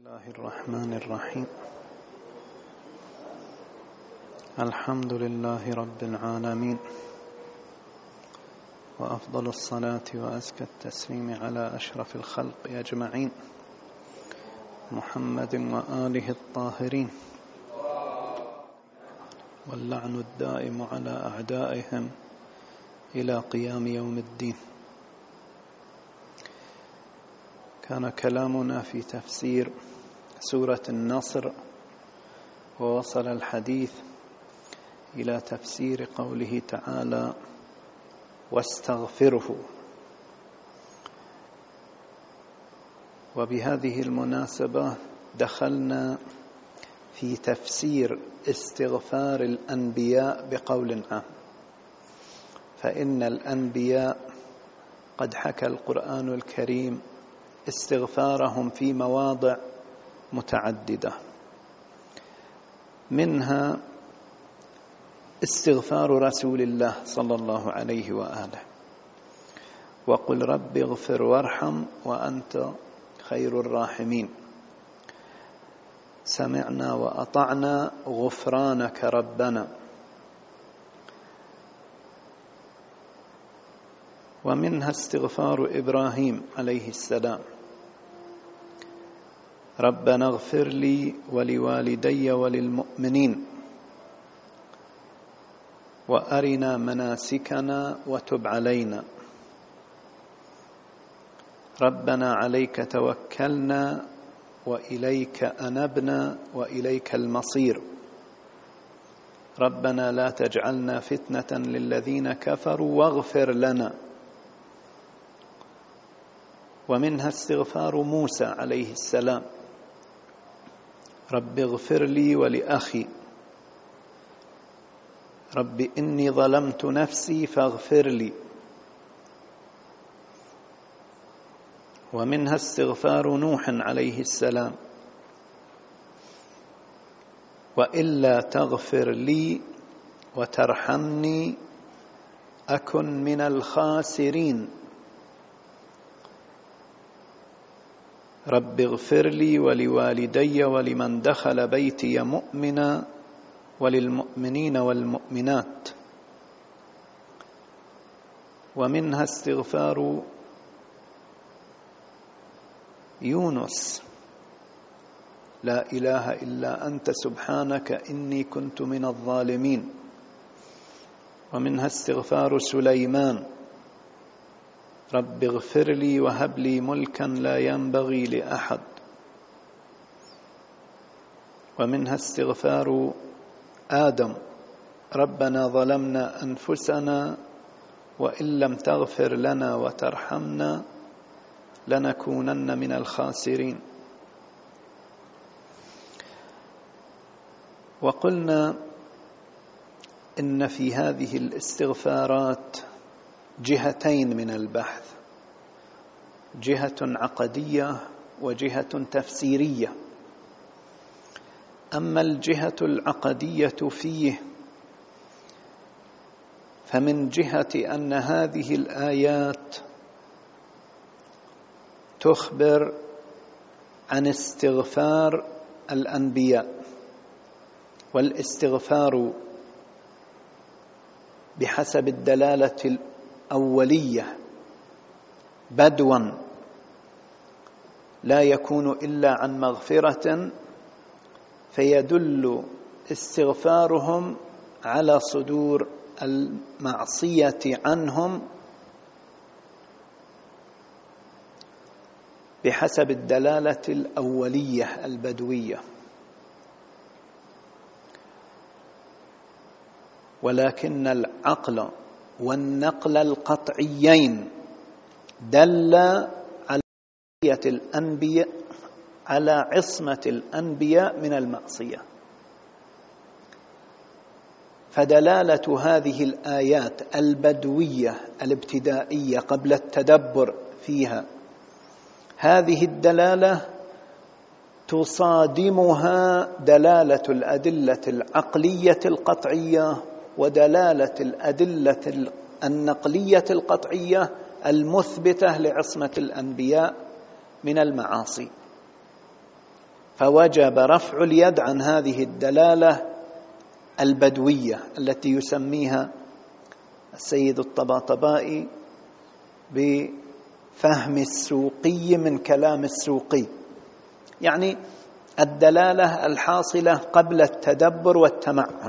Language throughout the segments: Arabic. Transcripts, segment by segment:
الله الرحمن الرحيم. الحمد لله رب العالمين، وأفضل الصلاة وأزكى التسليم على أشرف الخلق أجمعين، محمد وآله الطاهرين، واللعن الدائم على أعدائهم إلى قيام يوم الدين. كان كلامنا في تفسير سورة النصر، ووصل الحديث إلى تفسير قوله تعالى: واستغفره. وبهذه المناسبة دخلنا في تفسير استغفار الأنبياء بقول عام، فإن الأنبياء قد حكى القرآن الكريم استغفارهم في مواضع متعددة، منها استغفار رسول الله صلى الله عليه وآله: وقل رب اغفر وارحم وأنت خير الراحمين، سمعنا وأطعنا غفرانك ربنا. ومنها استغفار إبراهيم عليه السلام: ربنا اغفر لي ولوالدي وللمؤمنين وأرنا مناسكنا وتب علينا، ربنا عليك توكلنا وإليك أنبنا وإليك المصير، ربنا لا تجعلنا فتنة للذين كفروا واغفر لنا. ومنها استغفار موسى عليه السلام: رب اغفر لي ولأخي، رب إني ظلمت نفسي فاغفر لي. ومنها استغفار نوح عليه السلام: وإلا تغفر لي وترحمني أكن من الخاسرين، رب اغفر لي ولوالدي ولمن دخل بيتي مؤمنا وللمؤمنين والمؤمنات. ومنها استغفار يونس: لا إله إلا أنت سبحانك إني كنت من الظالمين. ومنها استغفار سليمان: رب اغفر لي وهب لي ملكا لا ينبغي لأحد. ومنها استغفار آدم: ربنا ظلمنا أنفسنا وإن لم تغفر لنا وترحمنا لنكونن من الخاسرين. وقلنا إن في هذه الاستغفارات جهتين من البحث: جهة عقدية وجهة تفسيرية. أما الجهة العقدية فيه فمن جهة أن هذه الآيات تخبر عن استغفار الأنبياء، والاستغفار بحسب الدلالة الأولية بدوا لا يكون إلا عن مغفرة، فيدل استغفارهم على صدور المعصية عنهم بحسب الدلالة الأولية البدوية. ولكن العقل والنقل القطعيين دل على الأنبياء، على عصمة الأنبياء من المعصية. فدلالة هذه الآيات البدوية الابتدائية قبل التدبر فيها، هذه الدلالة تصادمها دلالة الأدلة العقلية القطعية ودلالة الأدلة النقلية القطعية المثبتة لعصمة الأنبياء من المعاصي. فوجب رفع اليد عن هذه الدلالة البدوية التي يسميها السيد الطباطبائي بفهم السوقي من كلام السوقي، يعني الدلالة الحاصلة قبل التدبر والتمعن.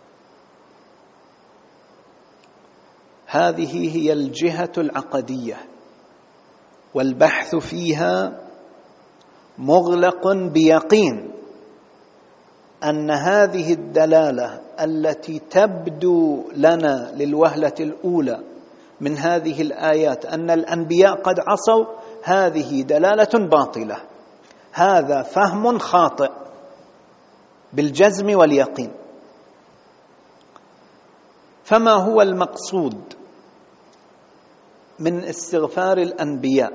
هذه هي الجهة العقدية، والبحث فيها مغلق بيقين أن هذه الدلالة التي تبدو لنا للوهلة الأولى من هذه الآيات أن الأنبياء قد عصوا، هذه دلالة باطلة، هذا فهم خاطئ بالجزم واليقين. فما هو المقصود من استغفار الأنبياء؟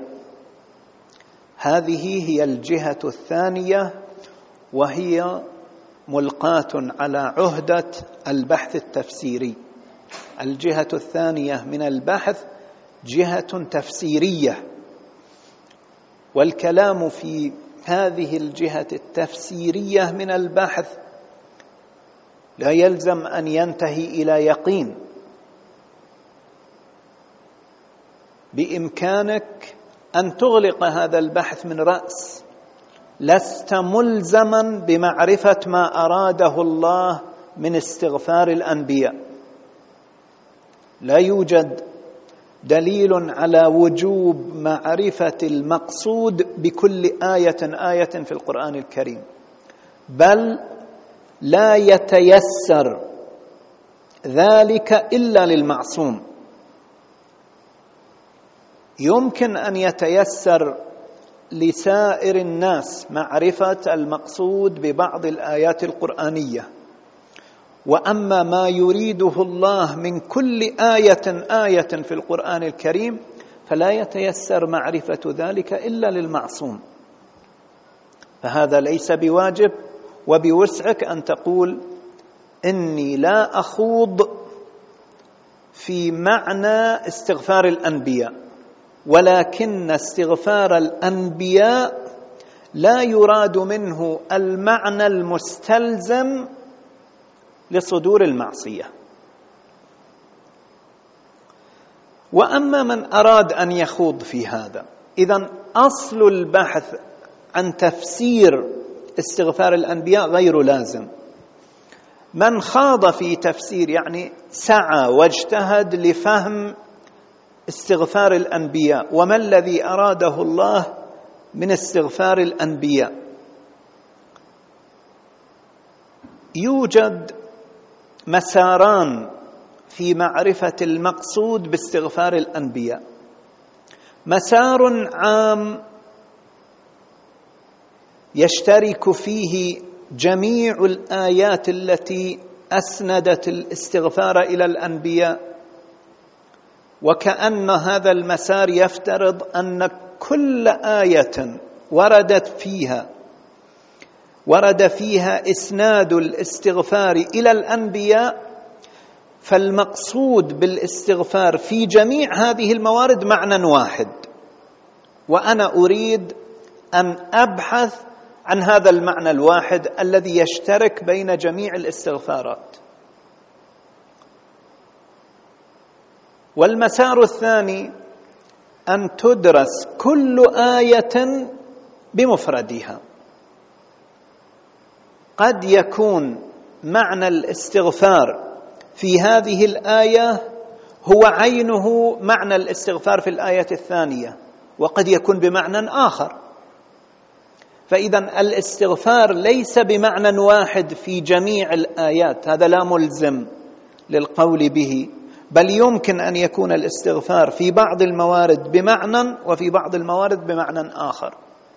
هذه هي الجهة الثانية، وهي ملقاة على عهدة البحث التفسيري. الجهة الثانية من البحث جهة تفسيرية، والكلام في هذه الجهة التفسيرية من البحث لا يلزم أن ينتهي إلى يقين. بإمكانك أن تغلق هذا البحث من رأس، لست ملزما بمعرفة ما أراده الله من استغفار الأنبياء. لا يوجد دليل على وجوب معرفة المقصود بكل آية في القرآن الكريم، بل لا يتيسر ذلك إلا للمعصوم. يمكن أن يتيسر لسائر الناس معرفة المقصود ببعض الآيات القرآنية، وأما ما يريده الله من كل آية في القرآن الكريم فلا يتيسر معرفة ذلك إلا للمعصوم. فهذا ليس بواجب، وبوسعك أن تقول إني لا أخوض في معنى استغفار الأنبياء، ولكن استغفار الأنبياء لا يراد منه المعنى المستلزم لصدور المعصية. وأما من أراد أن يخوض في هذا، إذن أصل البحث عن تفسير استغفار الأنبياء غير لازم. من خاض في تفسير يعني سعى واجتهد لفهم استغفار الأنبياء وما الذي أراده الله من استغفار الأنبياء، يوجد مساران في معرفة المقصود باستغفار الأنبياء. مسار عام يشترك فيه جميع الآيات التي أسندت الاستغفار إلى الأنبياء، وكأن هذا المسار يفترض أن كل آية ورد فيها إسناد الاستغفار إلى الأنبياء، فالمقصود بالاستغفار في جميع هذه الموارد معنى واحد، وأنا أريد أن أبحث عن هذا المعنى الواحد الذي يشترك بين جميع الاستغفارات. والمسار الثاني أن تدرس كل آية بمفردها. قد يكون معنى الاستغفار في هذه الآية هو عينه معنى الاستغفار في الآية الثانية، وقد يكون بمعنى آخر. فإذا الاستغفار ليس بمعنى واحد في جميع الآيات، هذا لا ملزم للقول به، بل يمكن أن يكون الاستغفار في بعض الموارد بمعنى وفي بعض الموارد بمعنى آخر.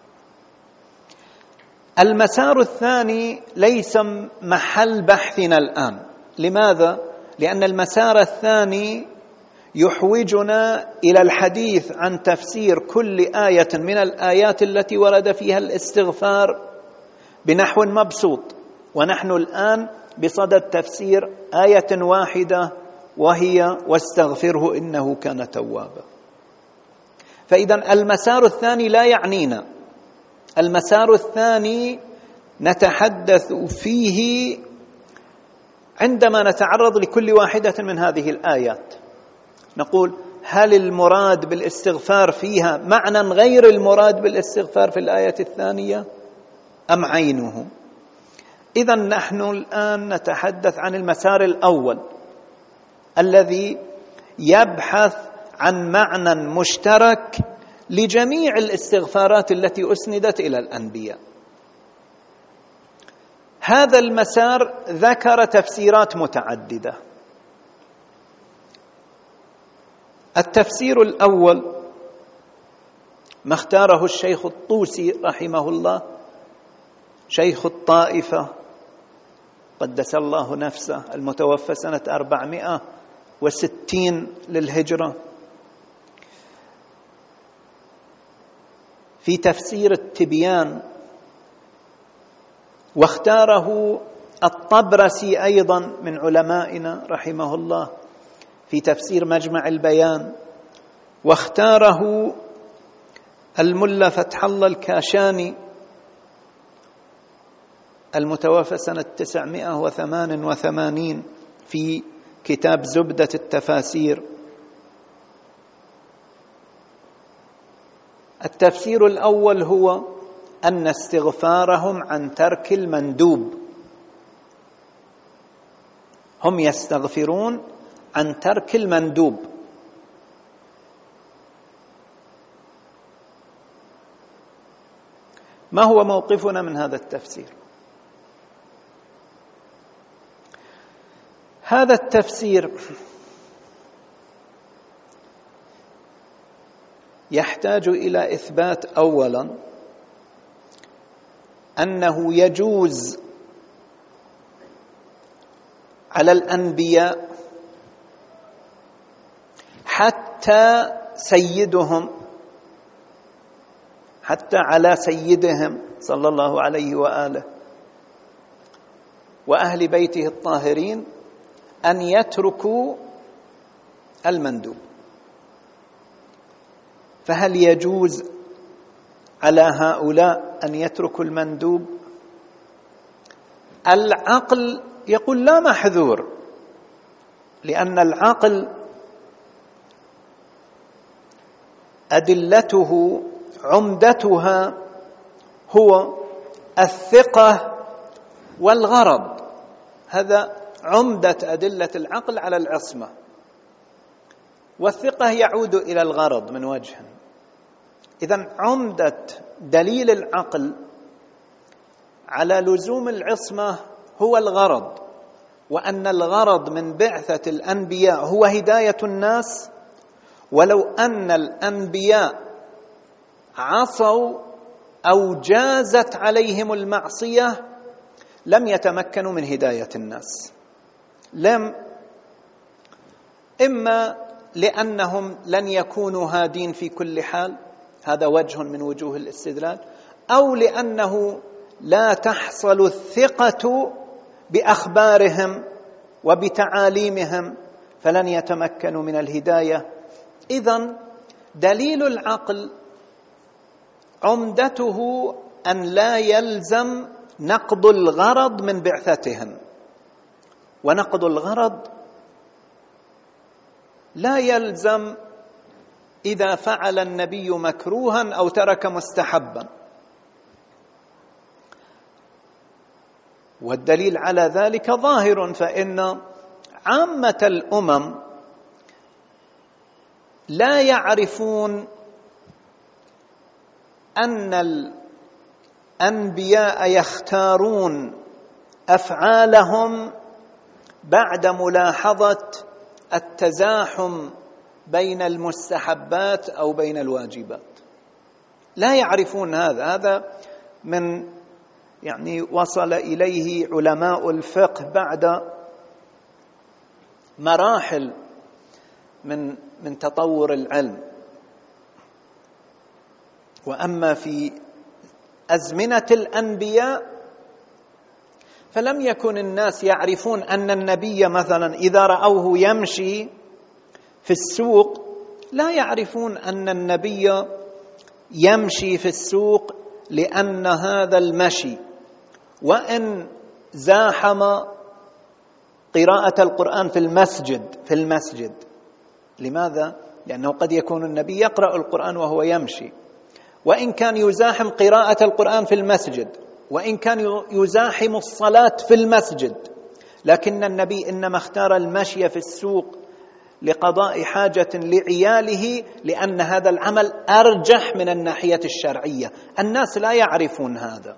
المسار الثاني ليس محل بحثنا الآن. لماذا؟ لأن المسار الثاني يحوجنا إلى الحديث عن تفسير كل آية من الآيات التي ورد فيها الاستغفار بنحو مبسوط، ونحن الآن بصدد تفسير آية واحدة وهي واستغفره إنه كان توابا. فإذا المسار الثاني لا يعنينا. المسار الثاني نتحدث فيه عندما نتعرض لكل واحدة من هذه الآيات. نقول: هل المراد بالاستغفار فيها معنى غير المراد بالاستغفار في الآية الثانية أم عينه؟ إذن نحن الآن نتحدث عن المسار الأول الذي يبحث عن معنى مشترك لجميع الاستغفارات التي أسندت إلى الأنبياء. هذا المسار ذكر تفسيرات متعددة. التفسير الأول ما اختاره الشيخ الطوسي رحمه الله، شيخ الطائفة قدس الله نفسه، المتوفى سنة 460 للهجرة، في تفسير التبيان. واختاره الطبرسي أيضا من علمائنا رحمه الله في تفسير مجمع البيان، واختاره الملا فتح الله الكاشاني المتوفى سنة 988 في كتاب زبدة التفاسير. التفسير الأول هو أن استغفارهم عن ترك المندوب، هم يستغفرون عن ترك المندوب. ما هو موقفنا من هذا التفسير؟ هذا التفسير يحتاج إلى إثبات أولاً أنه يجوز على الأنبياء حتى سيدهم، حتى على سيدهم صلى الله عليه وآله وأهل بيته الطاهرين، أن يتركوا المندوب. فهل يجوز على هؤلاء أن يتركوا المندوب؟ العقل يقول لا محذور، لأن العقل أدلته عمدتها هو الثقة والغرض. هذا عمدة أدلة العقل على العصمة، والثقة يعود إلى الغرض من وجه. إذن عمدة دليل العقل على لزوم العصمة هو الغرض، وأن الغرض من بعثة الأنبياء هو هداية الناس، ولو أن الأنبياء عصوا أو جازت عليهم المعصية لم يتمكنوا من هداية الناس. إما لأنهم لن يكونوا هادين في كل حال، هذا وجه من وجوه الاستدلال، أو لأنه لا تحصل الثقة بأخبارهم وبتعاليمهم فلن يتمكنوا من الهداية. إذن دليل العقل عمدته أن لا يلزم نقض الغرض من بعثتهم، ونقض الغرض لا يلزم إذا فعل النبي مكروها أو ترك مستحبا. والدليل على ذلك ظاهر، فإن عامة الأمم لا يعرفون أن الأنبياء يختارون أفعالهم بعد ملاحظة التزاحم بين المستحبات أو بين الواجبات. لا يعرفون هذا من وصل إليه علماء الفقه بعد مراحل من تطور العلم. وأما في أزمنة الأنبياء فلم يكن الناس يعرفون أن النبي مثلا إذا رأوه يمشي في السوق لا يعرفون أن النبي يمشي في السوق لأن هذا المشي وإن زاحم قراءة القرآن في المسجد. لماذا؟ لأنه قد يكون النبي يقرأ القرآن وهو يمشي، وإن كان يزاحم قراءة القرآن في المسجد، وإن كان يزاحم الصلاة في المسجد، لكن النبي إنما اختار المشي في السوق لقضاء حاجة لعياله، لأن هذا العمل أرجح من الناحية الشرعية. الناس لا يعرفون هذا.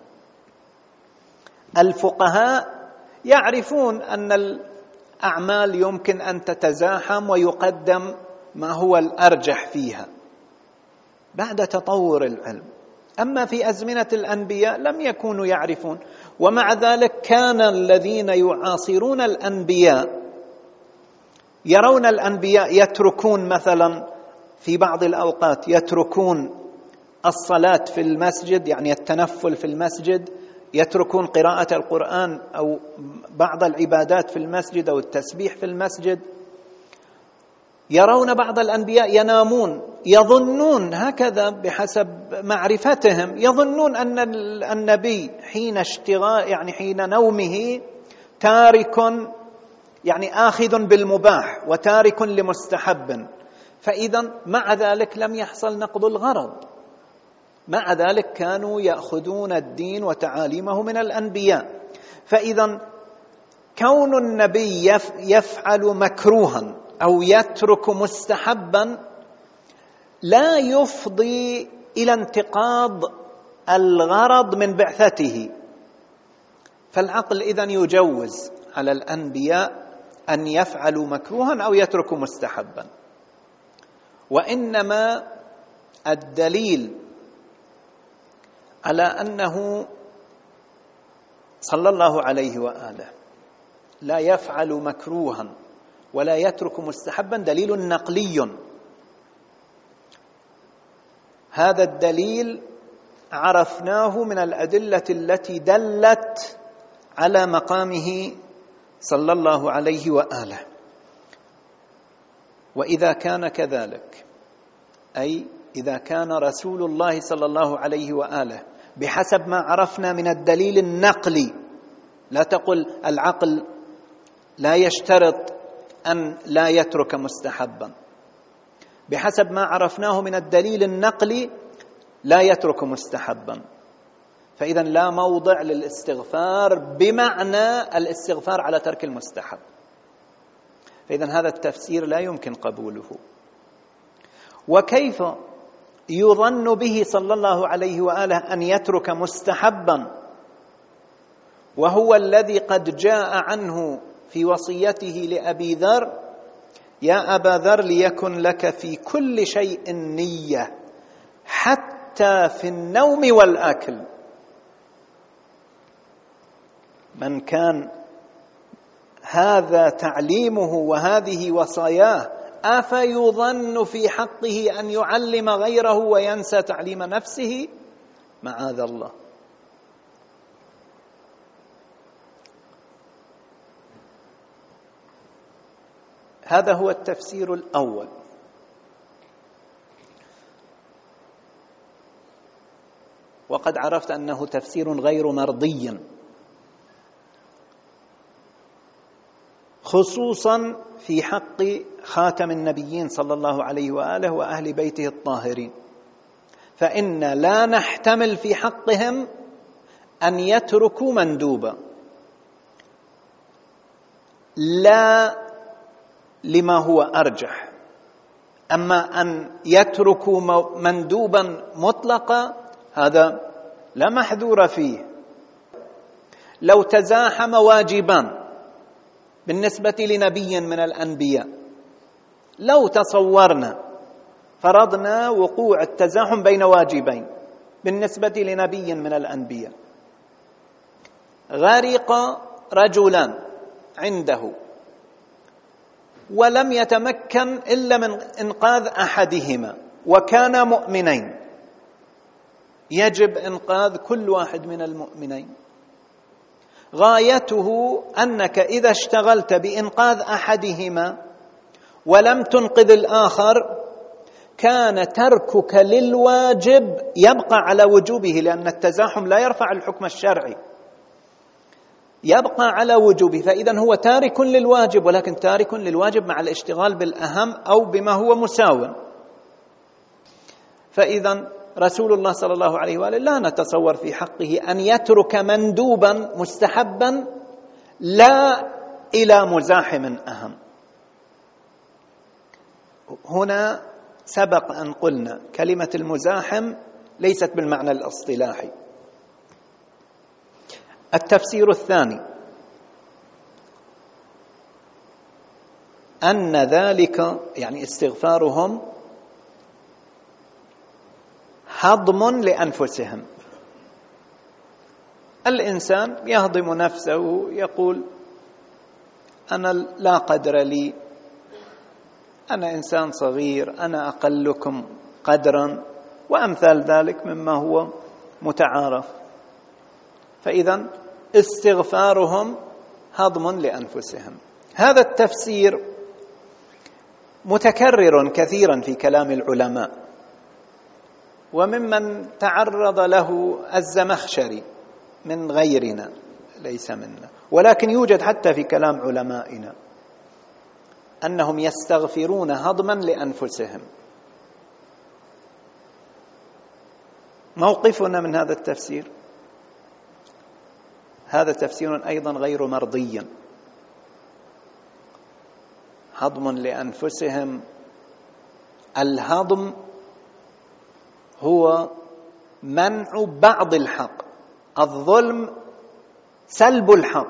الفقهاء يعرفون أن الأعمال يمكن أن تتزاحم ويقدم ما هو الأرجح فيها بعد تطور العلم. أما في أزمنة الأنبياء لم يكونوا يعرفون، ومع ذلك كان الذين يعاصرون الأنبياء يرون الأنبياء يتركون مثلا في بعض الأوقات يتركون الصلاة في المسجد، يعني التنفل في المسجد، يتركون قراءة القرآن أو بعض العبادات في المسجد أو التسبيح في المسجد. يرون بعض الأنبياء ينامون، يظنون هكذا بحسب معرفتهم، يظنون أن النبي حين نومه تارك، يعني آخذ بالمباح وتارك لمستحب، فإذا مع ذلك لم يحصل نقض الغرض. مع ذلك كانوا يأخذون الدين وتعاليمه من الأنبياء. فإذا كون النبي يفعل مكروها أو يترك مستحبا لا يفضي إلى انتقاض الغرض من بعثته. فالعقل إذن يجوز على الأنبياء أن يفعلوا مكروها أو يتركوا مستحبا، وإنما الدليل على أنه صلى الله عليه وآله لا يفعل مكروها ولا يترك مستحبا دليل نقلي. هذا الدليل عرفناه من الأدلة التي دلت على مقامه صلى الله عليه وآله. وإذا كان كذلك، أي إذا كان رسول الله صلى الله عليه وآله بحسب ما عرفنا من الدليل النقلي، لا تقل العقل لا يشترط أن لا يترك مستحبا، بحسب ما عرفناه من الدليل النقلي لا يترك مستحبا، فإذا لا موضع للاستغفار بمعنى الاستغفار على ترك المستحب. فإذا هذا التفسير لا يمكن قبوله. وكيف يظن به صلى الله عليه وآله أن يترك مستحبا وهو الذي قد جاء عنه في وصيته لأبي ذر: يا أبا ذر ليكن لك في كل شيء نية حتى في النوم والأكل. من كان هذا تعليمه وهذه وصاياه أفيظن في حقه أن يعلم غيره وينسى تعليم نفسه؟ معاذ الله. هذا هو التفسير الأول. وقد عرفت أنه تفسير غير مرضي، خصوصا في حق خاتم النبيين صلى الله عليه وآله وأهل بيته الطاهرين، فإن لا نحتمل في حقهم أن يتركوا مندوبا، لا لما هو أرجح. أما أن يتركوا مندوبا مطلقا هذا لا محذور فيه. لو تزاحم واجبان بالنسبة لنبي من الأنبياء، لو تصورنا فرضنا وقوع التزاحم بين واجبين بالنسبة لنبي من الأنبياء، غرق رجلان عنده ولم يتمكن إلا من إنقاذ أحدهما وكان مؤمنين، يجب إنقاذ كل واحد من المؤمنين. غايته أنك إذا اشتغلت بإنقاذ أحدهما ولم تنقذ الآخر كان تركك للواجب يبقى على وجوبه، لأن التزاحم لا يرفع الحكم الشرعي. يبقى على وجوبه، فإذا هو تارك للواجب، ولكن تارك للواجب مع الاشتغال بالأهم أو بما هو مساو. فإذا رسول الله صلى الله عليه وآله لا نتصور في حقه أن يترك مندوبا مستحبا لا إلى مزاحم أهم. هنا سبق أن قلنا كلمة المزاحم ليست بالمعنى الاصطلاحي. التفسير الثاني أن ذلك يعني استغفارهم هضم لأنفسهم. الإنسان يهضم نفسه، يقول أنا لا قدر لي، أنا إنسان صغير، أنا أقلكم قدرا، وأمثال ذلك مما هو متعارف. فإذا استغفارهم هضم لأنفسهم. هذا التفسير متكرر كثيرا في كلام العلماء، وممن تعرض له الزمخشري من غيرنا ليس منا، ولكن يوجد حتى في كلام علمائنا أنهم يستغفرون هضما لأنفسهم. موقفنا من هذا التفسير، هذا تفسير أيضا غير مرضي. هضم لأنفسهم، الهضم هو منع بعض الحق، الظلم سلب الحق،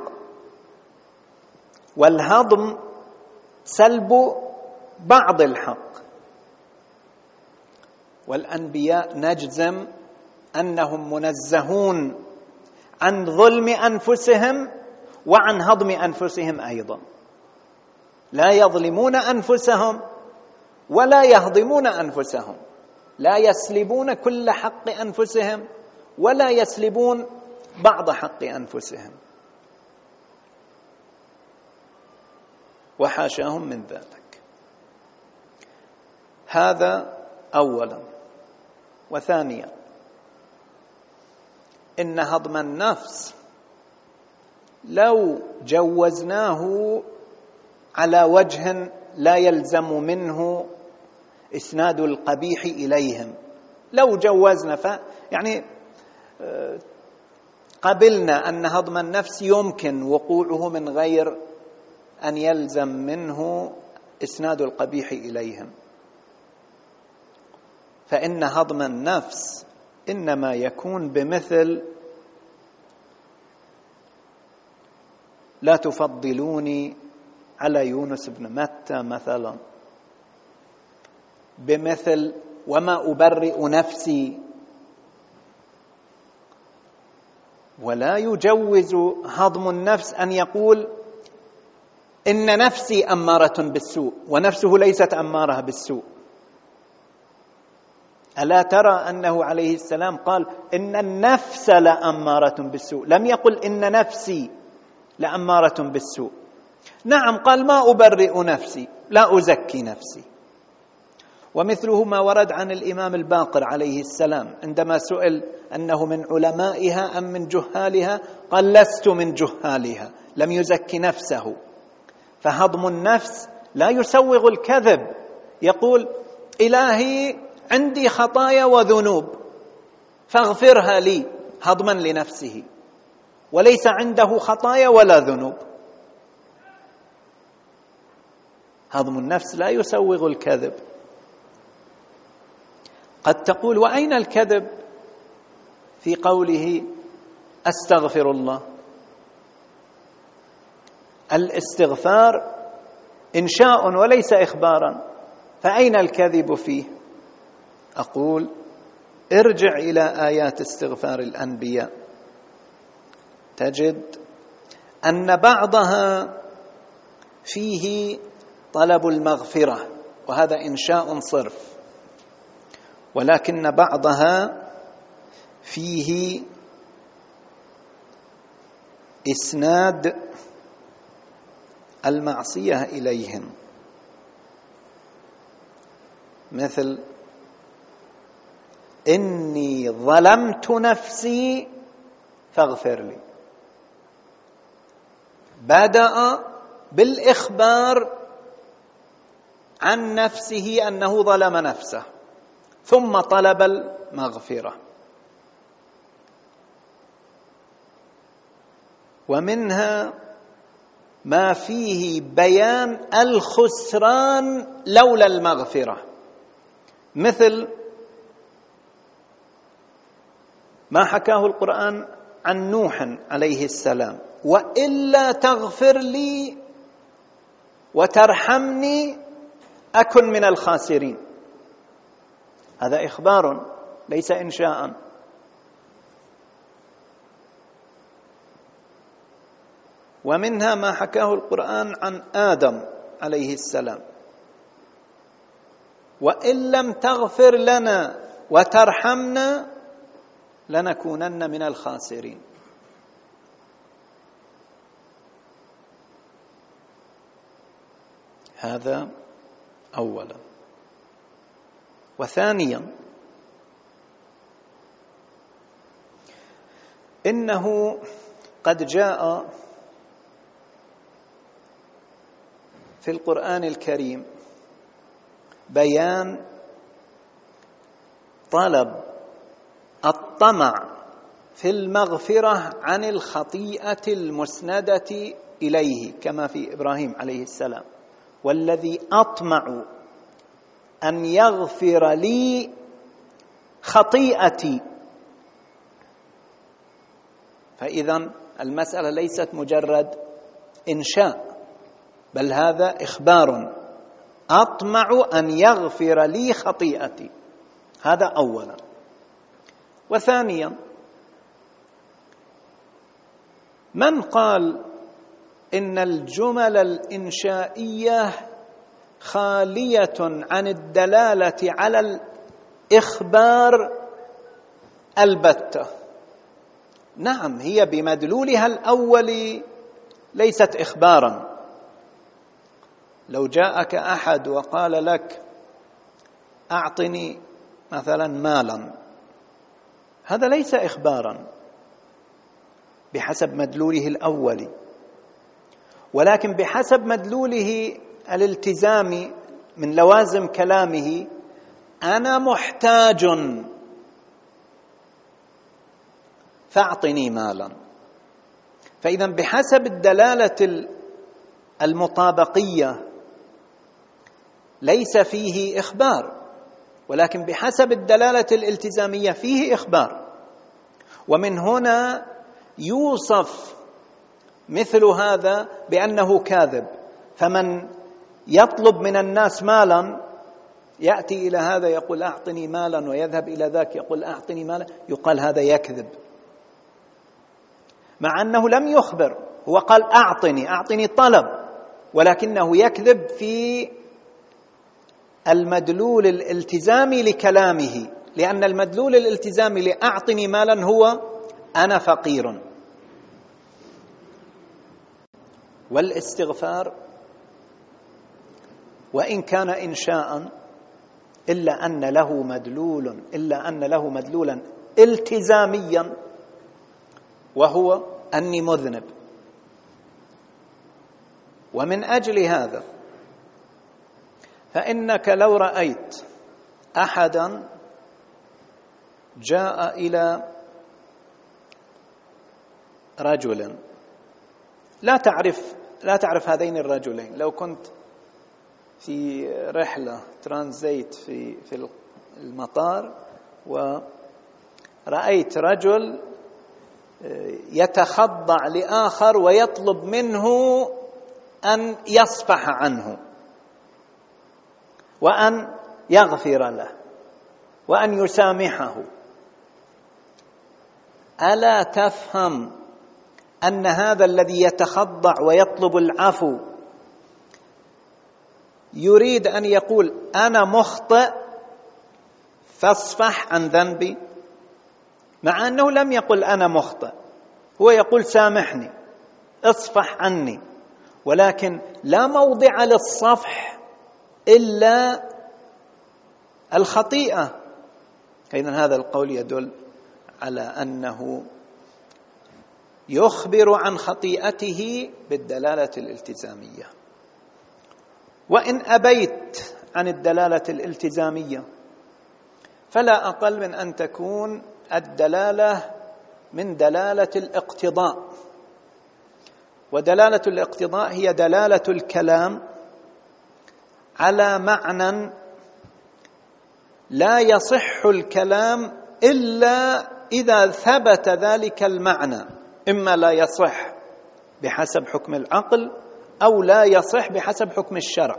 والهضم سلب بعض الحق. والأنبياء نجزم أنهم منزهون عن ظلم أنفسهم وعن هضم أنفسهم أيضا، لا يظلمون أنفسهم ولا يهضمون أنفسهم، لا يسلبون كل حق أنفسهم ولا يسلبون بعض حق أنفسهم، وحاشاهم من ذلك. هذا أولا. وثانيا، إن هضم النفس لو جوزناه على وجه لا يلزم منه إسناد القبيح إليهم، لو جوزنا يعني قبلنا أن هضم النفس يمكن وقوعه من غير أن يلزم منه إسناد القبيح إليهم، فإن هضم النفس إنما يكون بمثل لا تفضلوني على يونس بن متى مثلا، بمثل وما أبرئ نفسي. ولا يجوز هضم النفس أن يقول إن نفسي أمارة بالسوء ونفسه ليست أمارة بالسوء. ألا ترى أنه عليه السلام قال إن النفس لأمارة بالسوء، لم يقل إن نفسي لأمارة بالسوء. نعم قال ما أبرئ نفسي، لا أزكي نفسي. ومثله ما ورد عن الإمام الباقر عليه السلام عندما سئل أنه من علمائها أم من جهالها، قال لست من جهالها، لم يزكي نفسه. فهضم النفس لا يسوغ الكذب، يقول إلهي عندي خطايا وذنوب فاغفرها لي، هضما لنفسه، وليس عنده خطايا ولا ذنوب. هضم النفس لا يسوغ الكذب. قد تقول وأين الكذب في قوله أستغفر الله؟ الاستغفار إنشاء وليس إخبارا، فأين الكذب فيه؟ أقول ارجع إلى آيات استغفار الأنبياء، تجد أن بعضها فيه طلب المغفرة، وهذا إنشاء صرف، ولكن بعضها فيه إسناد المعصية إليهم، مثل إني ظلمت نفسي فاغفر لي. بدأ بالإخبار عن نفسه أنه ظلم نفسه ثم طلب المغفرة. ومنها ما فيه بيان الخسران لولا المغفرة، مثل ما حكاه القرآن عن نوح عليه السلام: وإلا تغفر لي وترحمني أكن من الخاسرين. هذا إخبار ليس إنشاء. ومنها ما حكاه القرآن عن آدم عليه السلام: وإن لم تغفر لنا وترحمنا لنكونن من الخاسرين. هذا أولا. وثانيا، إنه قد جاء في القرآن الكريم بيان طلب الطمع في المغفرة عن الخطيئة المسندة إليه، كما في إبراهيم عليه السلام: والذي أطمع أن يغفر لي خطيئتي. فإذا المسألة ليست مجرد إنشاء، بل هذا إخبار: أطمع أن يغفر لي خطيئتي. هذا أولا. وثانيا، من قال إن الجمل الإنشائية خالية عن الدلالة على الإخبار البتة؟ نعم، هي بمدلولها الأول ليست إخبارا. لو جاءك أحد وقال لك: أعطني مثلا مالا، هذا ليس إخبارا بحسب مدلوله الأول، ولكن بحسب مدلوله الالتزامي من لوازم كلامه: أنا محتاج فأعطني مالا. فإذا بحسب الدلالة المطابقية ليس فيه إخبار، ولكن بحسب الدلالة الالتزامية فيه إخبار. ومن هنا يوصف مثل هذا بأنه كاذب. فمن يطلب من الناس مالا يأتي إلى هذا يقول: أعطني مالا، ويذهب إلى ذاك يقول: أعطني مالا، يقال هذا يكذب، مع أنه لم يخبر. هو قال: أعطني طلب، ولكنه يكذب في المدلول الالتزامي لكلامه، لأن المدلول الالتزامي لأعطني مالا هو أنا فقير. والاستغفار وإن كان إنشاء إلا أن له مدلولا التزاميا، وهو أني مذنب. ومن أجل هذا فإنك لو رأيت أحدا جاء إلى رجل لا تعرف هذين الرجلين، لو كنت في رحلة ترانزيت في المطار ورأيت رجل يتخضع لآخر ويطلب منه أن يصفح عنه وأن يغفر له وأن يسامحه، ألا تفهم أن هذا الذي يتخضع ويطلب العفو يريد أن يقول: أنا مخطئ فاصفح عن ذنبي؟ مع أنه لم يقل أنا مخطئ، هو يقول: سامحني، اصفح عني، ولكن لا موضع للصفح إلا الخطيئة. إذن هذا القول يدل على أنه يخبر عن خطيئته بالدلالة الالتزامية. وإن أبيت عن الدلالة الالتزامية فلا أقل من أن تكون الدلالة من دلالة الاقتضاء. ودلالة الاقتضاء هي دلالة الكلام على معنى لا يصح الكلام إلا إذا ثبت ذلك المعنى، إما لا يصح بحسب حكم العقل أو لا يصح بحسب حكم الشرع.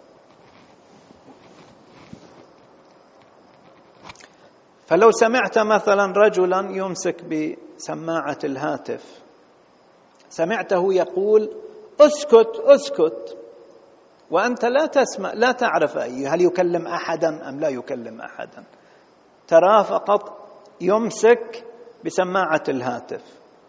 فلو سمعت مثلا رجلا يمسك بسماعة الهاتف، سمعته يقول اسكت اسكت، وأنت لا تسمع، لا تعرف هل يكلم أحدا أم لا يكلم أحدا، ترى فقط يمسك بسماعة الهاتف.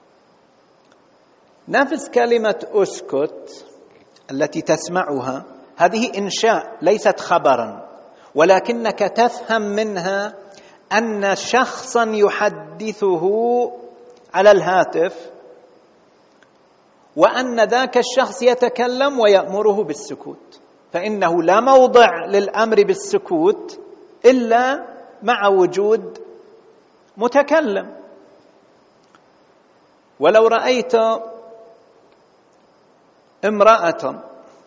نفس كلمة اسكت التي تسمعها هذه إنشاء ليست خبرا، ولكنك تفهم منها أن شخصا يحدثه على الهاتف، وأن ذاك الشخص يتكلم ويأمره بالسكوت، فإنه لا موضع للأمر بالسكوت إلا مع وجود متكلم. ولو رأيت امرأة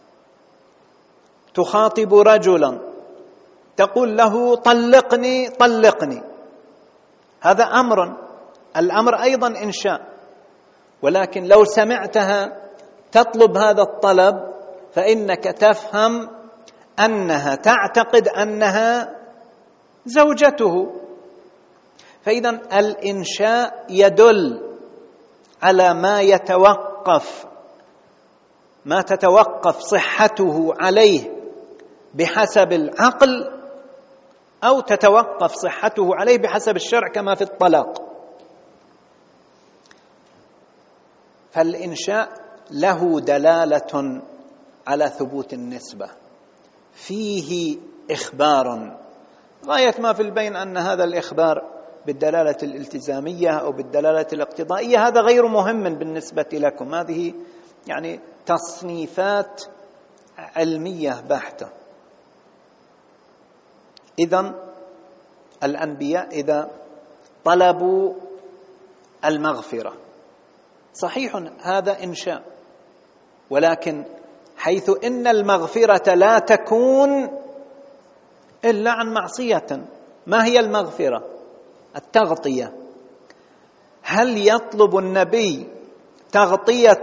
تخاطب رجلا تقول له طلقني طلقني، هذا أمر، الأمر أيضا إنشاء، ولكن لو سمعتها تطلب هذا الطلب فإنك تفهم أنها تعتقد أنها زوجته. فإذا الإنشاء يدل على ما تتوقف صحته عليه بحسب العقل، أو تتوقف صحته عليه بحسب الشرع كما في الطلاق. فالإنشاء له دلالة على ثبوت النسبة، فيه إخبار غاية ما في البين أن هذا الإخبار بالدلالة الالتزامية أو بالدلالة الاقتضائية هذا غير مهم بالنسبة لكم، هذه يعني تصنيفات علمية بحتة. إذن الأنبياء إذا طلبوا المغفرة صحيح هذا إنشاء، ولكن حيث إن المغفرة لا تكون إلا عن معصية. ما هي المغفرة؟ التغطية. هل يطلب النبي تغطية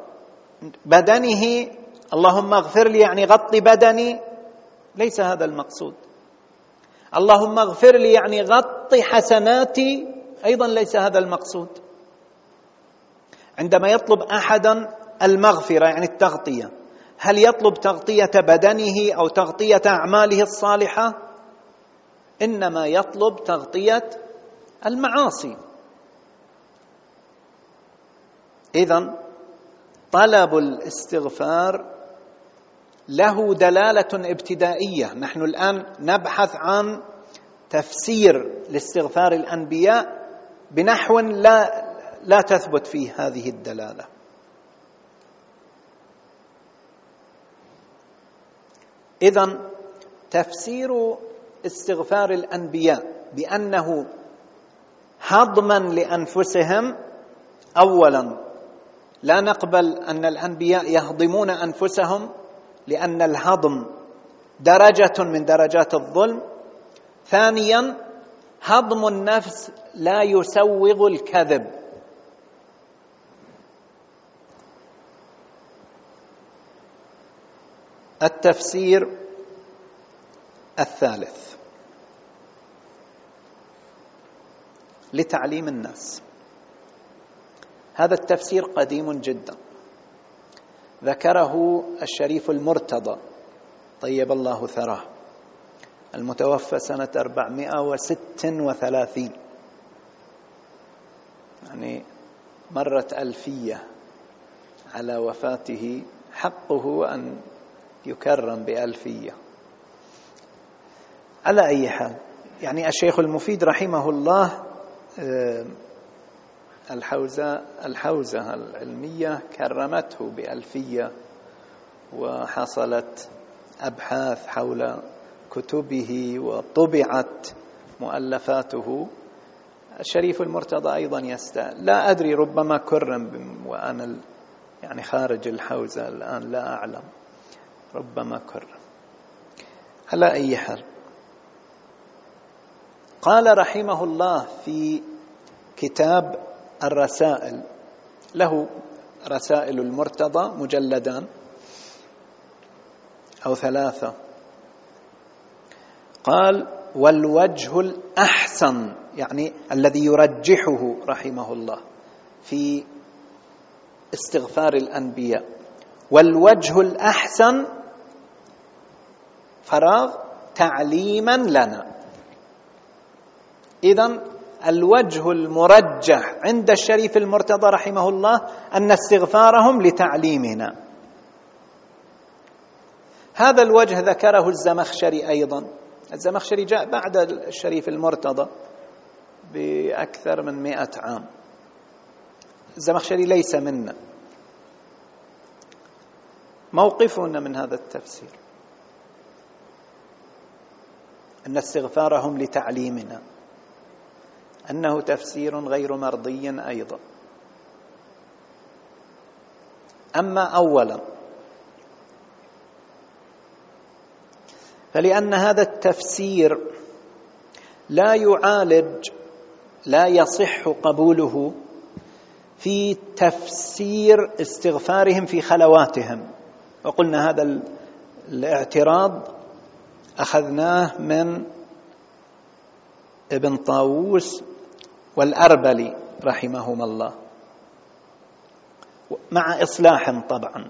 بدنه؟ اللهم اغفر لي يعني غطي بدني، ليس هذا المقصود. اللهم اغفر لي يعني غطي حسناتي، أيضا ليس هذا المقصود. عندما يطلب أحدا المغفرة يعني التغطية، هل يطلب تغطية بدنه أو تغطية أعماله الصالحة؟ إنما يطلب تغطية المعاصي. إذن طلب الاستغفار له دلالة ابتدائية. نحن الآن نبحث عن تفسير لاستغفار الأنبياء بنحو لا تثبت فيه هذه الدلالة. إذن تفسير استغفار الأنبياء بأنه هضما لأنفسهم، أولا لا نقبل أن الأنبياء يهضمون أنفسهم، لأن الهضم درجة من درجات الظلم. ثانيا هضم النفس لا يسوغ الكذب. التفسير الثالث لتعليم الناس، هذا التفسير قديم جدا، ذكره الشريف المرتضى طيب الله ثراه المتوفى سنة 436، يعني مرت 1000 على وفاته، حقه أن يكرم ب1000. على أي حال، يعني الشيخ المفيد رحمه الله الحوزة العلمية كرمته بألفية، وحصلت أبحاث حول كتبه وطبعت مؤلفاته. الشريف المرتضى أيضا لا أدري، ربما كرم وأنا يعني خارج الحوزة الآن، لا أعلم، ربما كرم. على أي حال، قال رحمه الله في كتاب الرسائل، له رسائل المرتضى مجلدان أو 3، قال: والوجه الأحسن، يعني الذي يرجحه رحمه الله في استغفار الأنبياء، والوجه الأحسن فراغ تعليما لنا. إذن الوجه المرجح عند الشريف المرتضى رحمه الله أن استغفارهم لتعليمنا. هذا الوجه ذكره الزمخشري أيضا. الزمخشري جاء بعد الشريف المرتضى بأكثر من 100 عام. الزمخشري ليس منا. موقفنا من هذا التفسير أن استغفارهم لتعليمنا أنه تفسير غير مرضي أيضا. أما أولا، فلأن هذا التفسير لا يعالج، لا يصح قبوله في تفسير استغفارهم في خلواتهم. وقلنا هذا الاعتراض أخذناه من ابن طاووس والأربلي رحمهما الله، مع إصلاح طبعا،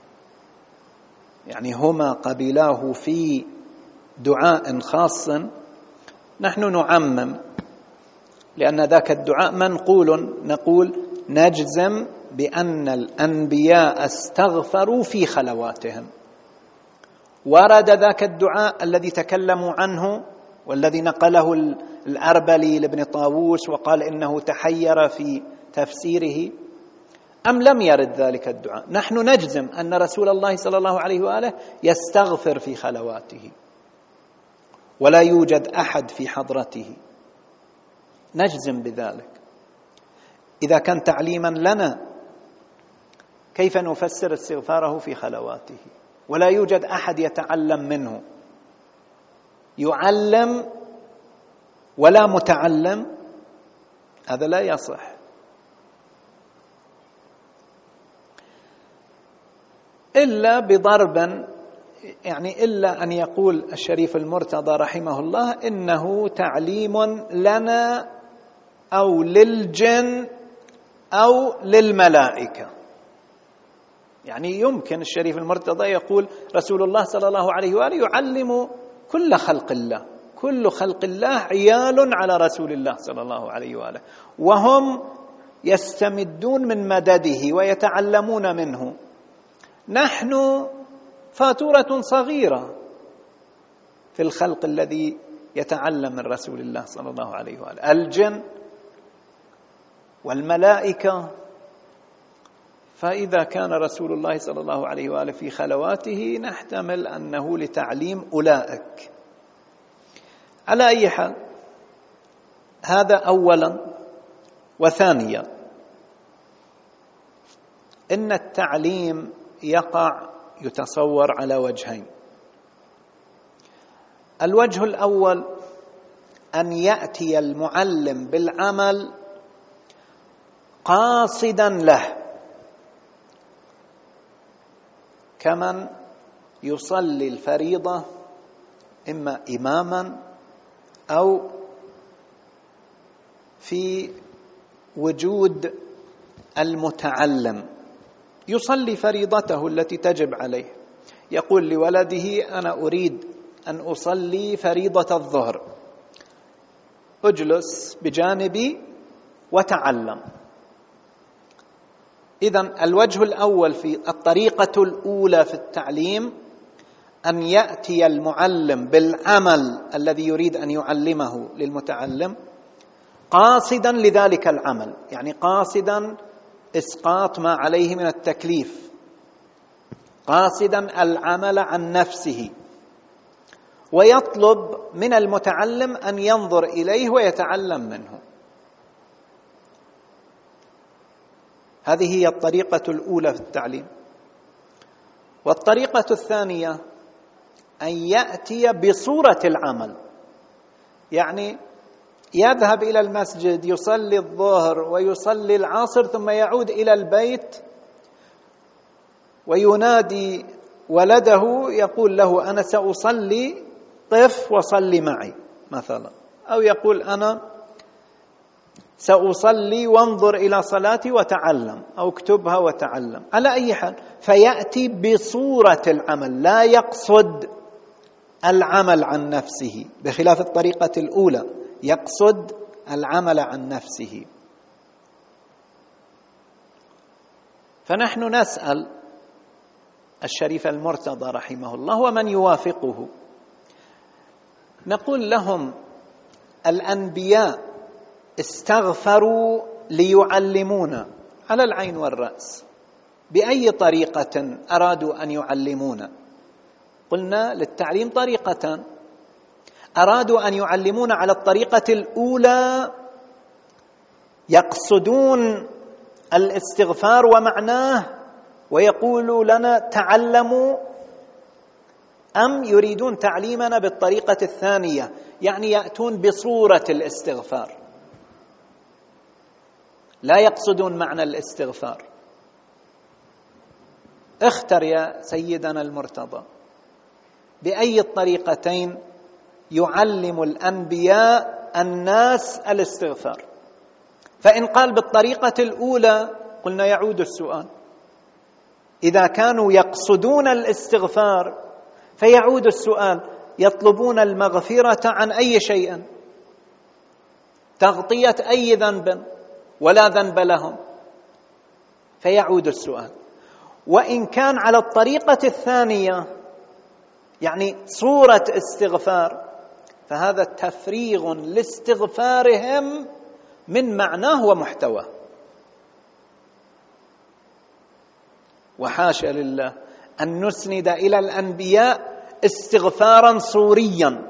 يعني هما قبلاه في دعاء خاص. نحن نعمم لأن ذاك الدعاء منقول، نقول نجزم بأن الأنبياء استغفروا في خلواتهم. ورد ذاك الدعاء الذي تكلموا عنه والذي نقله الأربلي لابن طاووس وقال إنه تحير في تفسيره، أم لم يرد ذلك الدعاء؟ نحن نجزم أن رسول الله صلى الله عليه وآله يستغفر في خلواته ولا يوجد أحد في حضرته، نجزم بذلك. إذا كان تعليما لنا، كيف نفسر استغفاره في خلواته ولا يوجد أحد يتعلم منه؟ يعلم ولا متعلم، هذا لا يصح. إلا بضرب، يعني إلا أن يقول الشريف المرتضى رحمه الله إنه تعليم لنا أو للجن أو للملائكة. يعني يمكن الشريف المرتضى يقول رسول الله صلى الله عليه وآله يعلم كل خلق الله، كل خلق الله عيال على رسول الله صلى الله عليه وآله، وهم يستمدون من مدده ويتعلمون منه. نحن فاتورة صغيرة في الخلق الذي يتعلم من رسول الله صلى الله عليه وآله. الجن والملائكة، فإذا كان رسول الله صلى الله عليه وآله في خلواته نحتمل أنه لتعليم أولئك. على أي حال، هذا أولا. وثانيا، إن التعليم يتصور على وجهين. الوجه الأول أن يأتي المعلم بالعمل قاصدا له، كمن يصلي الفريضة إما إماما أو في وجود المتعلم، يصلي فريضته التي تجب عليه، يقول لولده أنا أريد أن أصلي فريضة الظهر، اجلس بجانبي وتعلم. إذن الوجه الأول في الطريقة الأولى في التعليم أن يأتي المعلم بالعمل الذي يريد أن يعلمه للمتعلم قاصدا لذلك العمل، يعني قاصدا إسقاط ما عليه من التكليف، قاصدا العمل عن نفسه، ويطلب من المتعلم أن ينظر إليه ويتعلم منه. هذه هي الطريقة الأولى في التعليم. والطريقة الثانية أن يأتي بصورة العمل، يعني يذهب إلى المسجد يصلي الظهر ويصلي العصر ثم يعود إلى البيت وينادي ولده يقول له أنا سأصلي، قف وصلي معي مثلا، أو يقول أنا سأصلي وانظر إلى صلاتي وتعلم، أو اكتبها وتعلم، على أي حال فيأتي بصورة العمل، لا يقصد العمل عن نفسه، بخلاف الطريقة الأولى يقصد العمل عن نفسه. فنحن نسأل الشريف المرتضى رحمه الله ومن يوافقه، نقول لهم الأنبياء استغفروا ليعلمونا على العين والرأس، بأي طريقة أرادوا أن يعلمونا؟ قلنا للتعليم طريقتان، أرادوا أن يعلمونا على الطريقة الأولى يقصدون الاستغفار ومعناه ويقولوا لنا تعلموا، أم يريدون تعليمنا بالطريقة الثانية، يعني يأتون بصورة الاستغفار، لا يقصدون معنى الاستغفار؟ اختر يا سيدنا المرتضى، بأي الطريقتين يعلم الأنبياء الناس الاستغفار؟ فإن قال بالطريقة الأولى قلنا يعود السؤال، إذا كانوا يقصدون الاستغفار فيعود السؤال، يطلبون المغفرة عن أي شيء، تغطية أي ذنب ولا ذنب لهم، فيعود السؤال. وإن كان على الطريقة الثانية يعني صورة استغفار، فهذا تفريغ لاستغفارهم من معناه ومحتواه، وحاشا لله أن نسند إلى الأنبياء استغفارا صوريا،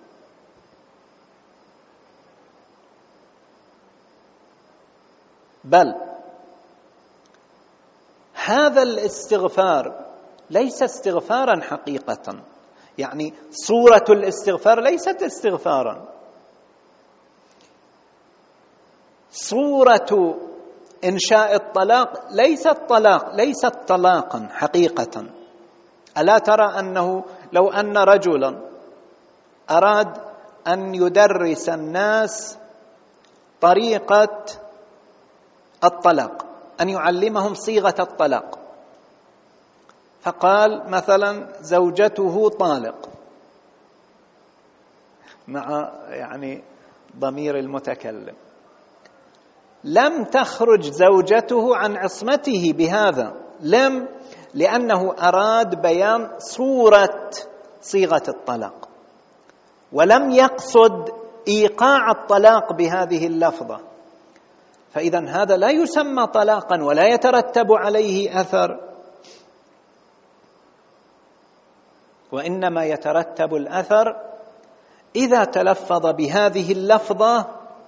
بل هذا الاستغفار ليس استغفارا حقيقة، يعني صورة الاستغفار ليست استغفارا، صورة إنشاء الطلاق ليست طلاقا حقيقة. ألا ترى أنه لو أن رجلا أراد أن يدرس الناس طريقة الطلاق، أن يعلمهم صيغة الطلاق، فقال مثلا زوجته طالق مع يعني ضمير المتكلم، لم تخرج زوجته عن عصمته بهذا، لأنه أراد بيان صورة صيغة الطلاق، ولم يقصد إيقاع الطلاق بهذه اللفظة، فإذا هذا لا يسمى طلاقا ولا يترتب عليه أثر، وإنما يترتب الأثر إذا تلفظ بهذه اللفظة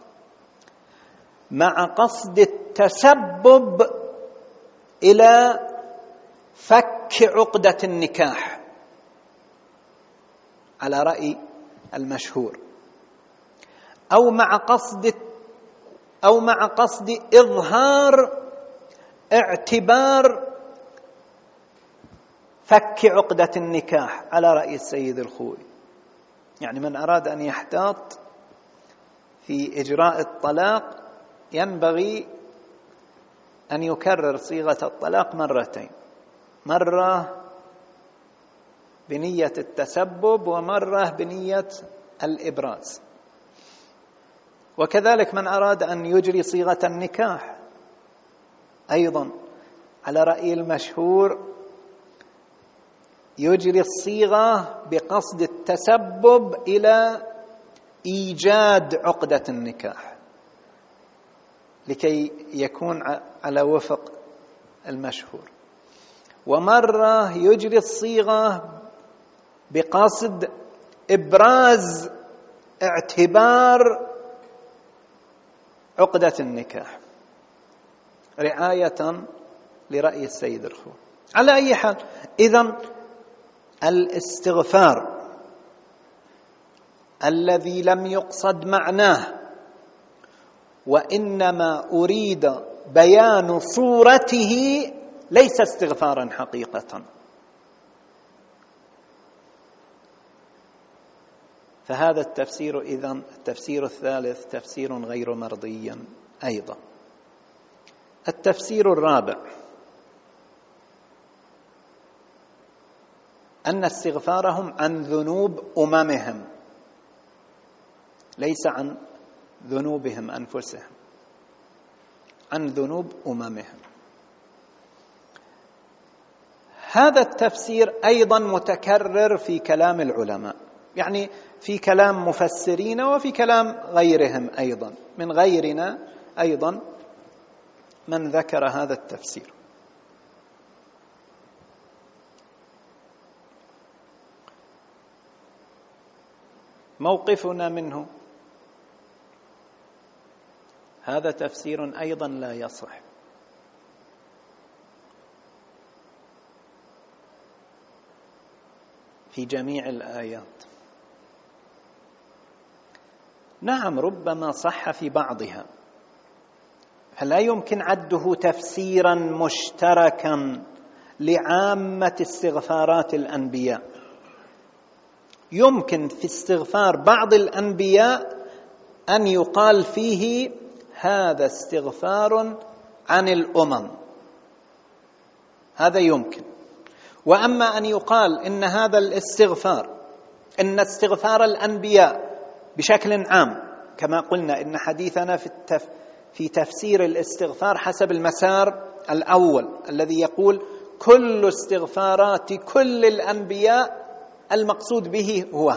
مع قصد التسبب إلى فك عقدة النكاح على رأي المشهور، أو مع قصد إظهار اعتبار فك عقدة النكاح على رأي السيد الخوئي. يعني من أراد أن يحتاط في إجراء الطلاق ينبغي أن يكرر صيغة الطلاق مرتين، مرة بنية التسبب ومرة بنية الإبراز. وكذلك من أراد أن يجري صيغة النكاح أيضا على رأي المشهور يجري الصيغة بقصد التسبب إلى إيجاد عقدة النكاح، لكي يكون على وفق المشهور، ومرة يجري الصيغة بقصد إبراز اعتبار عقدة النكاح رعاية لرأي السيد الخوئي. على أي حال، إذن الاستغفار الذي لم يقصد معناه وإنما أريد بيان صورته ليس استغفارا حقيقة. فهذا التفسير إذن التفسير الثالث تفسير غير مرضي أيضا. التفسير الرابع أن استغفارهم عن ذنوب أممهم ليس عن ذنوبهم أنفسهم، عن ذنوب أممهم. هذا التفسير أيضا متكرر في كلام العلماء، يعني في كلام مفسرين وفي كلام غيرهم أيضا، من غيرنا أيضا من ذكر هذا التفسير. موقفنا منه هذا تفسير أيضا لا يصح. في جميع الآيات نعم ربما صح في بعضها، فلا يمكن عده تفسيرا مشتركا لعامة استغفارات الأنبياء. يمكن في استغفار بعض الأنبياء أن يقال فيه هذا استغفار عن الأمم، هذا يمكن. وأما أن يقال إن هذا الاستغفار إن استغفار الأنبياء بشكل عام، كما قلنا إن حديثنا في تفسير الاستغفار حسب المسار الأول الذي يقول كل استغفارات كل الأنبياء المقصود به هو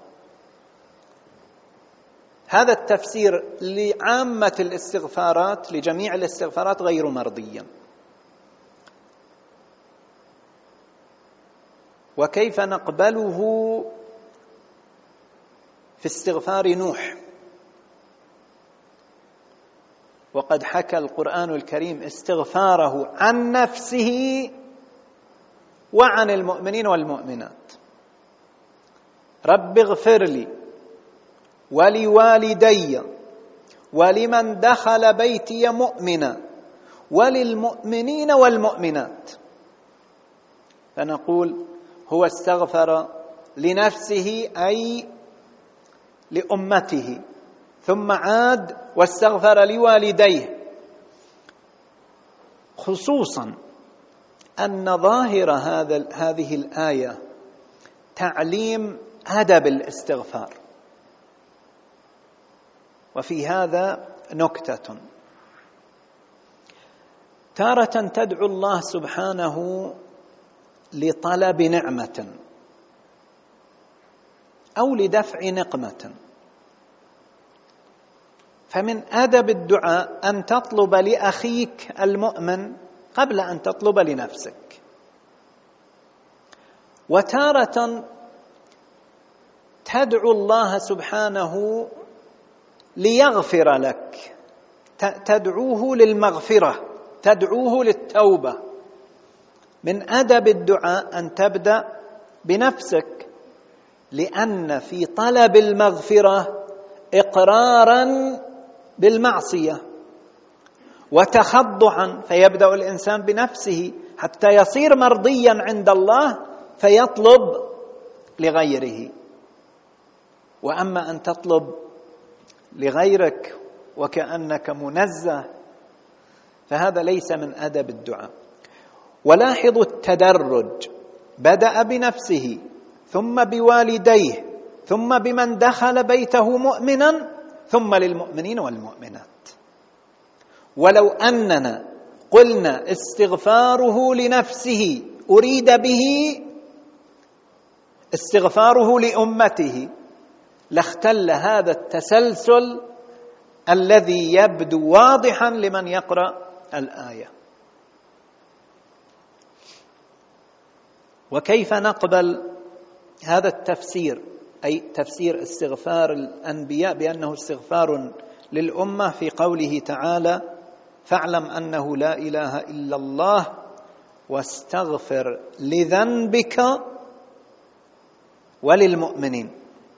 هذا التفسير لعامة الاستغفارات لجميع الاستغفارات غير مرضي. وكيف نقبله في استغفار نوح؟ وقد حكى القرآن الكريم استغفاره عن نفسه وعن المؤمنين والمؤمنات: رب اغفر لي ولوالدي ولمن دخل بيتي مؤمنا وللمؤمنين والمؤمنات. فنقول هو استغفر لنفسه أي لأمته، ثم عاد واستغفر لوالديه، خصوصا أن ظاهر هذه الآية تعليم أدب الاستغفار. وفي هذا نكتة: تارة تدعو الله سبحانه لطلب نعمة أو لدفع نقمة، فمن أدب الدعاء أن تطلب لأخيك المؤمن قبل أن تطلب لنفسك. وتارة تدعو الله سبحانه ليغفر لك، تدعوه للمغفرة، تدعوه للتوبة. من أدب الدعاء أن تبدأ بنفسك، لأن في طلب المغفرة إقرارا بالمعصية وتخضعا، فيبدأ الإنسان بنفسه حتى يصير مرضيا عند الله فيطلب لغيره. وأما أن تطلب لغيرك وكأنك منزه فهذا ليس من أدب الدعاء. ولاحظوا التدرج: بدأ بنفسه ثم بوالديه ثم بمن دخل بيته مؤمنا ثم للمؤمنين والمؤمنات. ولو أننا قلنا استغفاره لنفسه أريد به استغفاره لأمته لاختل هذا التسلسل الذي يبدو واضحا لمن يقرأ الآية. وكيف نقبل هذا التفسير، أي تفسير استغفار الأنبياء بأنه استغفار للأمة في قوله تعالى: فاعلم أنه لا إله إلا الله واستغفر لذنبك وللمؤمنين،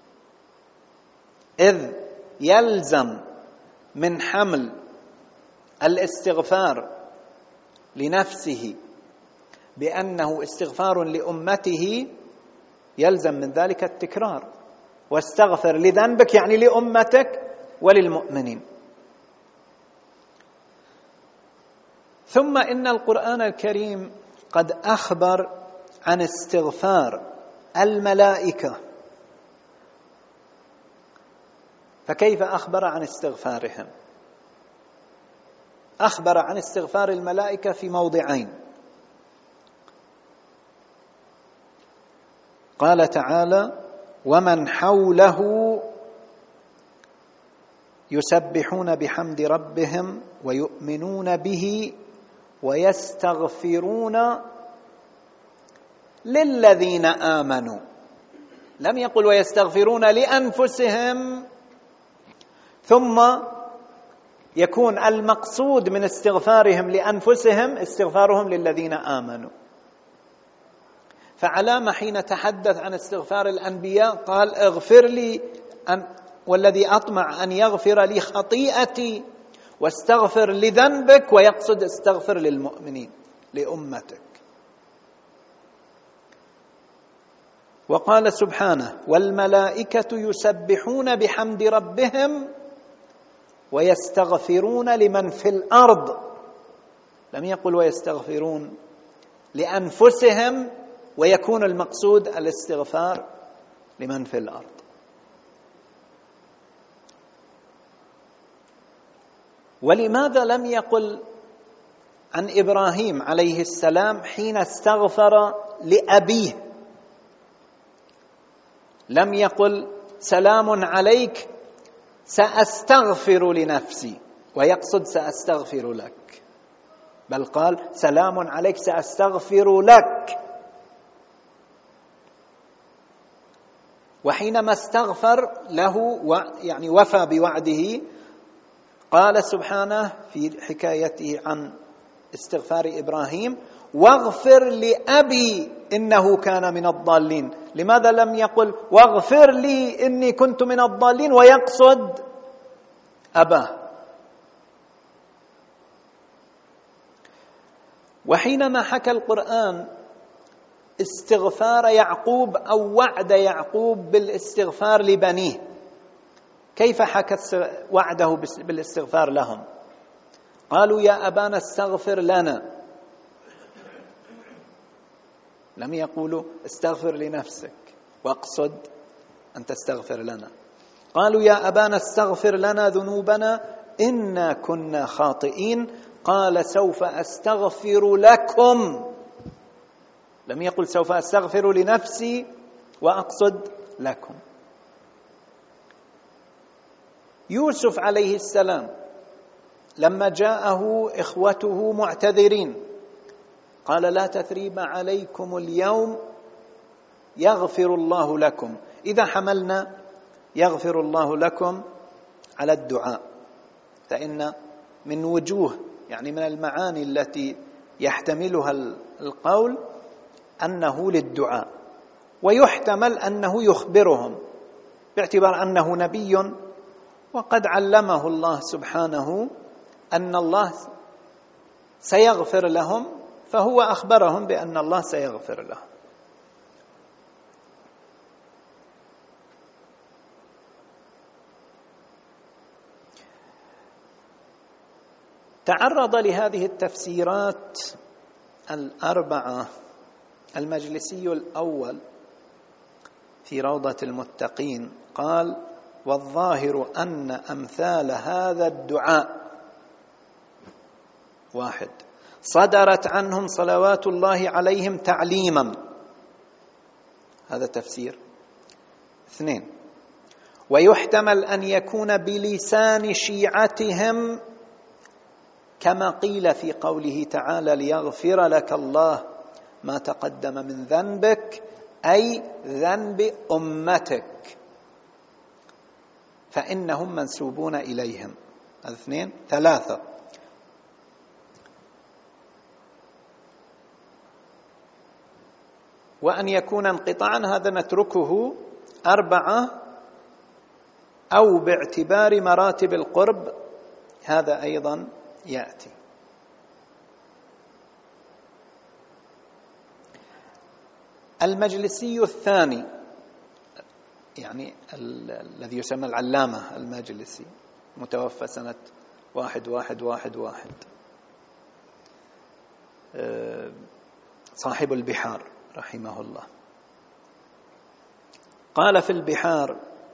إذ يلزم من حمل الاستغفار لنفسه بأنه استغفار لأمته يلزم من ذلك التكرار، واستغفر لذنبك يعني لأمتك وللمؤمنين. ثم إن القرآن الكريم قد أخبر عن استغفار الملائكة، فكيف أخبر عن استغفارهم؟ أخبر عن استغفار الملائكة في موضعين. قال تعالى: ومن حوله يسبحون بحمد ربهم ويؤمنون به ويستغفرون للذين آمنوا. لم يقل ويستغفرون لأنفسهم ثم يكون المقصود من استغفارهم لأنفسهم استغفارهم للذين آمنوا. فعلامة حين تحدث عن استغفار الأنبياء قال: اغفر لي والذي أطمع أن يغفر لي خطيئتي، واستغفر لذنبك، ويقصد استغفر للمؤمنين لأمتك. وقال سبحانه: والملائكة يسبحون بحمد ربهم ويستغفرون لمن في الأرض. لم يقل ويستغفرون لأنفسهم ويكون المقصود الاستغفار لمن في الأرض. ولماذا لم يقل عن إبراهيم عليه السلام حين استغفر لأبيه، لم يقل سلام عليك سأستغفر لنفسي ويقصد سأستغفر لك، بل قال سلام عليك سأستغفر لك. وحينما استغفر له يعني وفى بوعده، قال سبحانه في حكايته عن استغفار إبراهيم: واغفر لأبي إنه كان من الضالين. لماذا لم يقل واغفر لي إني كنت من الضالين ويقصد أباه؟ وحينما حكى القرآن استغفار يعقوب أو وعد يعقوب بالاستغفار لبنيه، كيف حكى وعده بالاستغفار لهم؟ قالوا يا أبانا استغفر لنا، لم يقولوا استغفر لنفسك واقصد أن تستغفر لنا. قالوا يا أبانا استغفر لنا ذنوبنا إنا كنا خاطئين، قال سوف أستغفر لكم. لم يقل سوف أستغفر لنفسي وأقصد لكم. يوسف عليه السلام لما جاءه إخوته معتذرين قال لا تثريب عليكم اليوم يغفر الله لكم. إذا حملنا يغفر الله لكم على الدعاء، فإن من وجوه يعني من المعاني التي يحتملها القول أنه للدعاء، ويحتمل أنه يخبرهم باعتبار أنه نبي وقد علمه الله سبحانه أن الله سيغفر لهم، فهو أخبرهم بأن الله سيغفر لهم. تعرض لهذه التفسيرات الأربعة المجلسي الأول في روضة المتقين، قال: والظاهر أن أمثال هذا الدعاء: 1 صدرت عنهم صلوات الله عليهم تعليما، هذا تفسير. 2 ويحتمل أن يكون بلسان شيعتهم كما قيل في قوله تعالى ليغفر لك الله ما تقدم من ذنبك، أي ذنب أمتك، فإنهم منسوبون إليهم. هذا 2. 3. وأن يكون انقطاعا، هذا نتركه. 4. أو باعتبار مراتب القرب، هذا أيضا يأتي. المجلسي الثاني، يعني الذي يسمى العلامة المجلسي، متوفى سنة 1111، صاحب البحار رحمه الله، قال في البحار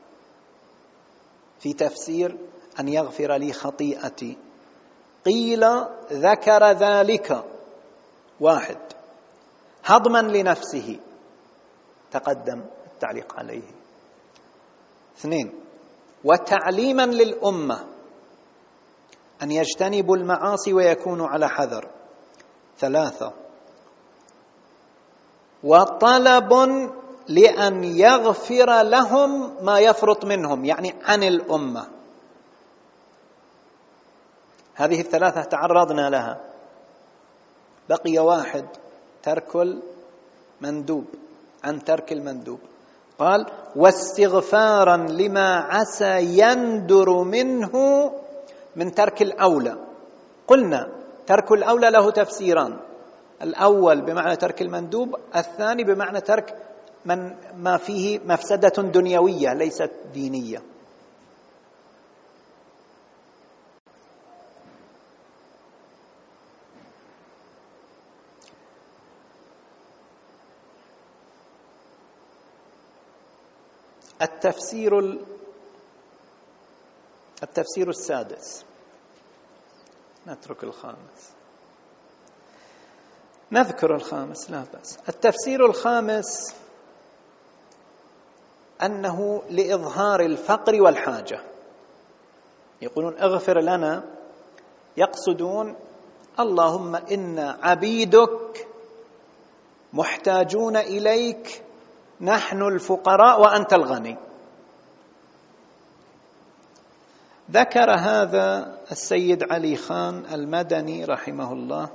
في تفسير أن يغفر لي خطيئتي، قيل ذكر ذلك 1 هضما لنفسه، تقدم التعليق عليه. 2 وتعليما للأمة أن يجتنبوا المعاصي ويكونوا على حذر. 3 وطلب لأن يغفر لهم ما يفرط منهم، يعني عن الأمة. هذه 3 تعرضنا لها، بقي 1 ترك المندوب، عن ترك المندوب. قال واستغفارا لما عسى يندر منه من ترك الأولى. قلنا ترك الأولى له تفسيران، الأول بمعنى ترك المندوب، الثاني بمعنى ترك ما فيه مفسدة دنيوية ليست دينية. التفسير السادس، نترك الخامس، نذكر الخامس لا بأس. التفسير الخامس أنه لإظهار الفقر والحاجة، يقولون اغفر لنا، يقصدون اللهم إنا عبيدك محتاجون إليك، نحن الفقراء وأنت الغني. ذكر هذا السيد علي خان المدني رحمه الله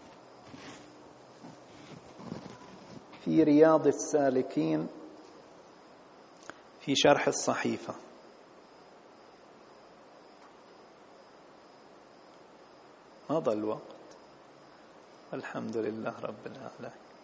في رياض السالكين في شرح الصحيفة. مضى الوقت، الحمد لله رب العالمين.